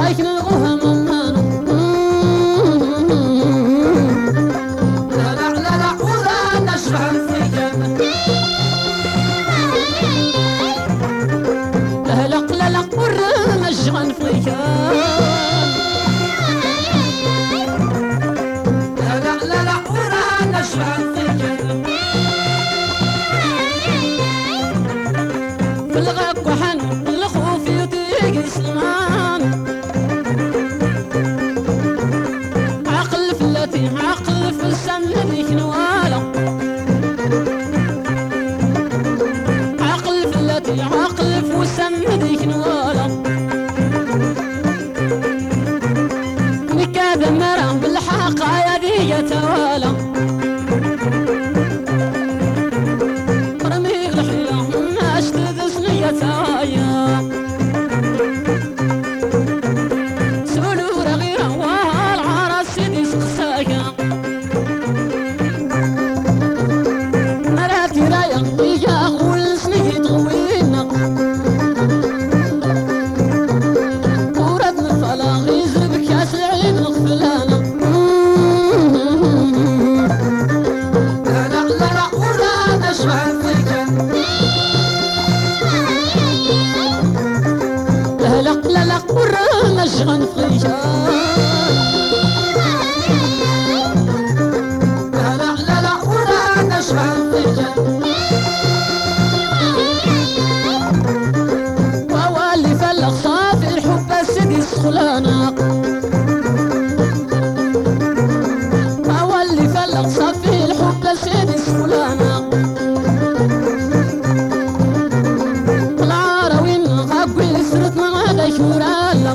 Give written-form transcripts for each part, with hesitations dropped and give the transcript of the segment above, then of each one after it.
لكن نغوها ممانو لا لا لا لا ولا نشبع الفيجان لا لا لا لا ولا نشبع الفيجان لا لا لا لا ولا نشبع الفيجان في الغاق وحن الخوف يطيق سلمان عقل فلاتي عقل في السن ذيك نوالا عقل فلاتي عقل في السن ذيك نوالا نكاد مرة بالحق يا ذي توالى رمي الحيلة ما اشتد سنية توايا سولو رغيرة والعرس سيدي سقسايا مراتي رايا إيا والسنية تغوينا وردنا الفلاغ يزرب كاس العين الغفلانة لا لا لا لا ولا نشبع الفيجان لا لا لا لا ولا نشبع الفيجان لا لا لا لا ولا نشبع الفيجان وهو اللي فلق صافي الحب السدي سخلانة وهو اللي فلق صافي الحب السدي سخلانة العراوين غاقوي سرت من هذا شورالا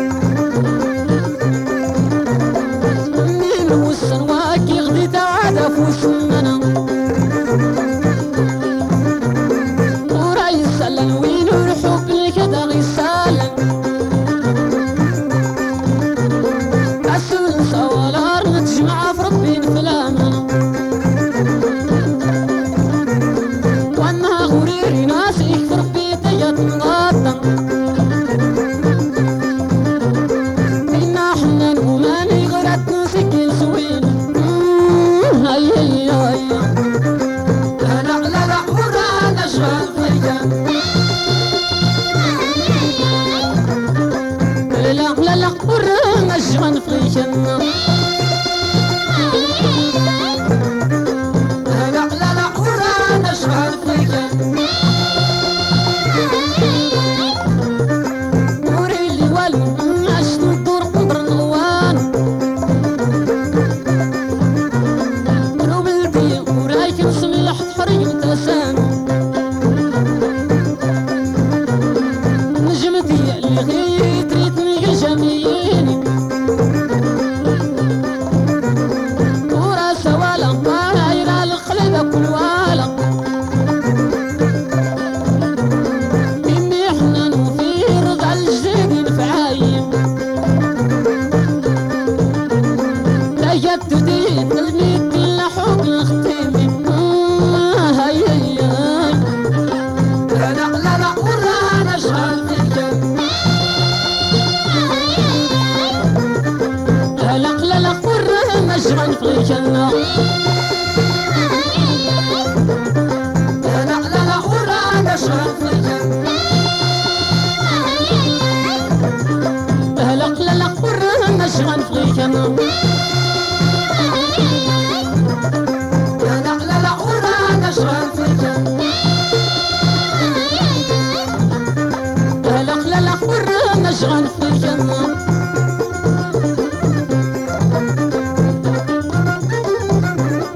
من وسن واكي غدي تعادى فوسمنا وراي السلن وين الحب كذا غيسالن عسول سوالار نتجمع في ربي فلامنا وانا غريري ناسي في ربي تيات مغاطا إنا حنا نغماني غرات نسكي سوين هاي هاي هاي لا لا لا لا ولا نشبع الفيجان لا لا لا ولا نشبع الفيجان لا لا لا لا ولا نشبع الفيجان نوري اللي والو عشت الدور قدر الغوان قلوب البي ورايك نسمي حري تسان نجمتي اللي غير تريتني جميلي وراس ولا طايرة القلب كل والا إني حنان وفي رضا الجديد نفعايم لا يبتدي تلميذ الحب الختيمي هاي هاي هاي لا لا لا لا ولا نشغل فيجان لا لا لا لا ولا نشغل فيجان لا لا لا لا ولا نشغل فيجان لا لا لا لا ولا نشغل فيجان لا لا لا لا ولا نشغل فيجان لا لا لا لا ولا نشغل فيجان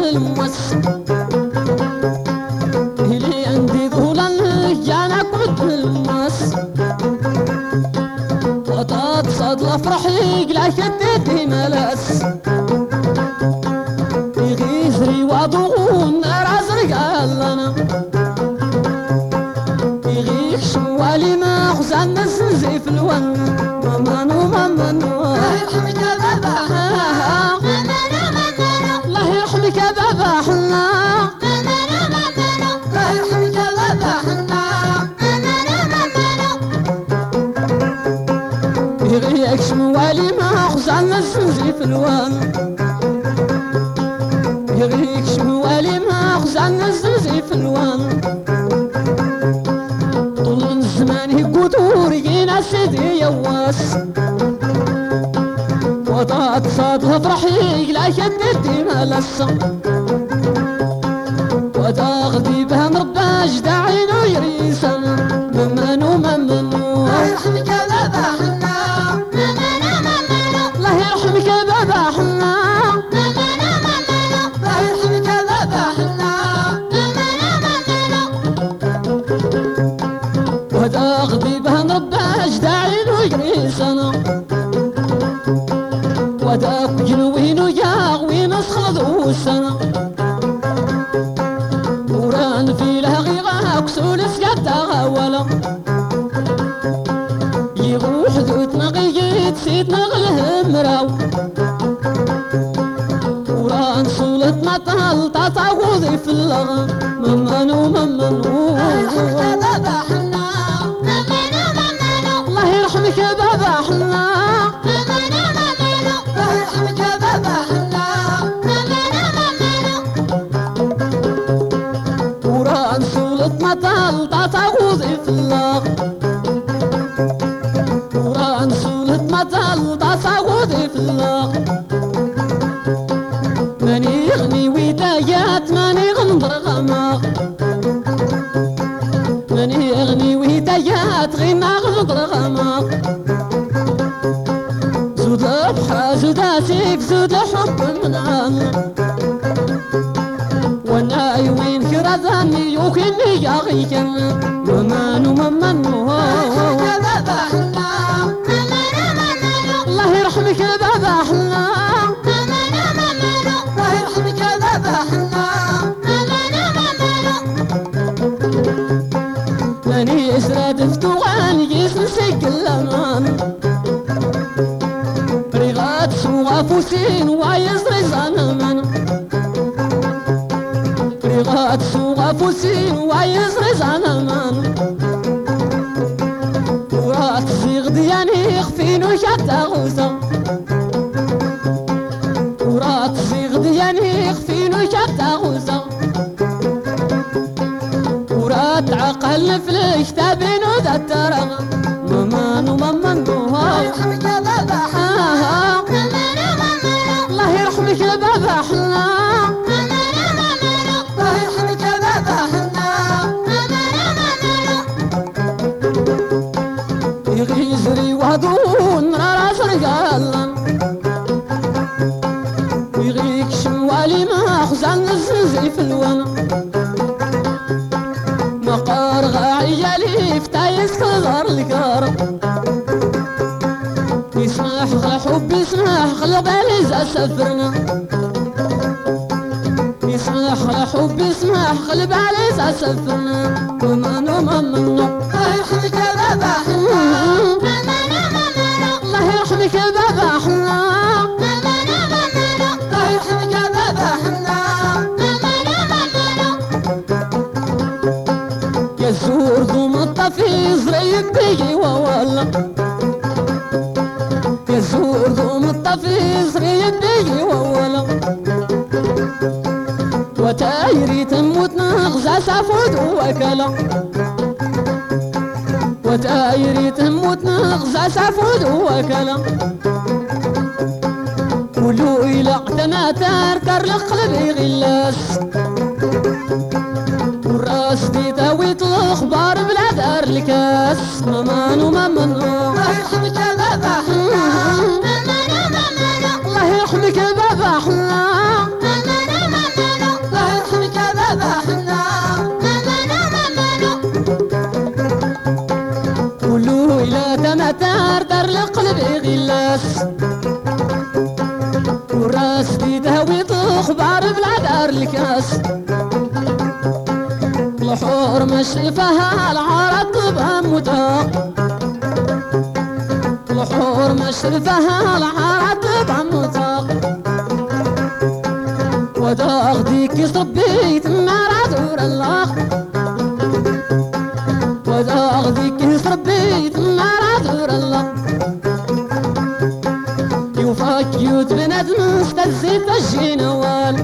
الموس اللي عندي ذولا انا كنت الموس وطاط صاد الافرحي قلا شدتني ملاس يغيزري وضغون راس رجالنا يغيك شوالي ما خزان نسنزي في الون مامانو مامانو الله يرحمك يا بابا الله يرحمك يا بابا حنا الله يرحمك يا بابا حنا يغيك شوالي ما خزان نسنزي في الون يغيك شوالي ما خزان نسنزي في الون طول من زمان يقودور يجينا سيدي يواس وطاط صاد الافرحي لا شدتي ملسة وتاخدي بها مرباش داعينو يريسا ممنو ممنو الله يرحمك يا بابا حنا الله يرحمك يا بابا حنا الله يرحمك يا بابا حنا وتاخدي بها مرباش داعينو يريسا وداك جنوينو ياغوين اصخذ السنة وران في الهغيغة كسول سقطها ولا يغوح ذوت نغيت سيد نغله مراو وران صولت مطال تطاوضي في اللغة ممنو ممنو الله يرحمك يا بابا حنا الله يرحمك يا بابا حنا الله يرحمك يا بابا حنا وران صولت مطال تطاوضي في اللغة وران صولت مطال تطاوضي في اللغة ماني يغني ودايات ماني غنضر غماغ ماني يغني ودايات غير غنضر غماغ زود البحر زود اسيك زود الحب من عنا وانا وين كرذاني يوكلني يا غيكن ممنو ممنو يا بابا حنا الله يرحمك يا بابا حنا الله يرحمك يا بابا حنا ماني زراد فتوغان يسن سجل امان ريغات سوغا فوسين ويزري زنمان ريغات سوغا فوسين ويزري زنمان ورات زيغ دياني خفين وشتا غوزا ورات زيغ دياني خفين وشتا غوزا ورات عقل فليش تابينو ذا الترى ممانو ممنو الله يرحمك يا بابا حنا الله يرحمك يا بابا حنا الله يرحمك يا بابا حنا يغيزري وهدون راس رجالا يغيك شوالي ما خزان الزنزي في الوانا مقار غاعي ليف تايس كذار الكار يسمح الحب يسمح خلبالي زا سفرنا يسمح الحب يسمح خلبالي زا سفرنا ممنو ممنو الله يرحمك يا بابا حنا الله يرحمك يا بابا حنا الله يرحمك يا بابا حنا يزور ضم الطفيز ريب بيجي وولا يزور ضم الطفيز ريب بيجي وولا وتايري تموت نغزى سافود وكلا وتايري تموت نغزى سافود وكلا ولو إلى اعتنا تاركر لقلبي غلاس والراس دي تاويت الاخبار بلا دار الكاس ممانو ممنو الله يرحمك يا بابا حنا الله يرحمك يا بابا حنا الكاس الحور مشرفها العرق بموتها الحور مشرفها العرق بموتها وداغ ديك يصبيت مرا دور الله وداغ ديك يصبيت مرا دور الله يوفاك يوت بنادم استزيت الجنوال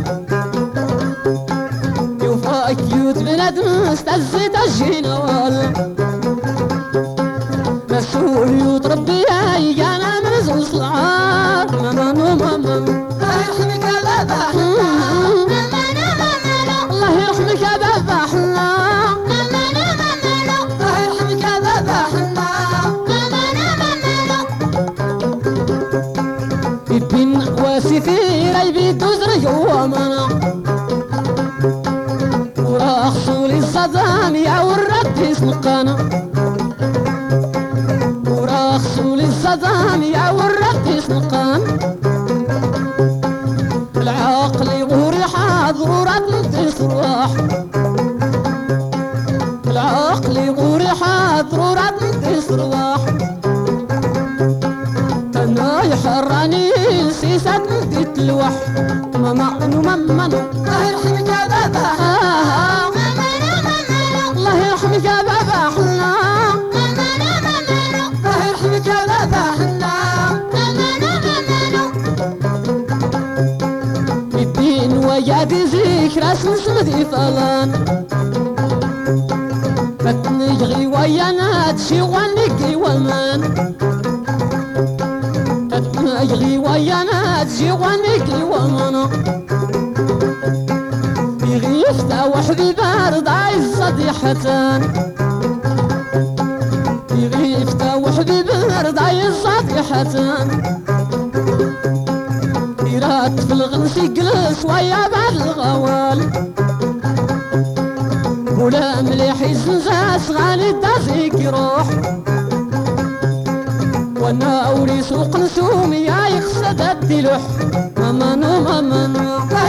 يوفاك يوت بنادم استزيت الجنوال مسؤول يوت ربي انا مرزوز العار ماما ماما الله يرحمك يا بابا الله يرحمك يا بابا حنا الله يرحمك يا بابا حنا بين واسفي رايبي دوزر يوامنا ورا خصولي الصدام يا ورد اسمقانا ورا خصولي الصدام يا ورد اسمقان العقل يغوري حاضر وراد نقدس رواح العقل يغوري حاضر وراد نقدس رواح انا يحراني سيسات نقدت الوح ماما انو ماما نو الله يرحمك يا بابا الله يرحمك يا بابا حنا الله يرحمك يا بابا حنا الدين ويادي ذكرى سمسمدي فلان فتنجغي ويانا تشي ونقي ومان فتنجغي ويانا تشي ونقي ومان يغيفتا وحدي بارد عايز صديحتان يغيفتا وحدي بارد عايز صديحتان يرات في الغنس يجلس ويا بعد الغوال ولا مليح يزنزاس غالي دازيك يروح وانا اولي سوق نسوم يا يقصد الدلوح ماما نو ماما نو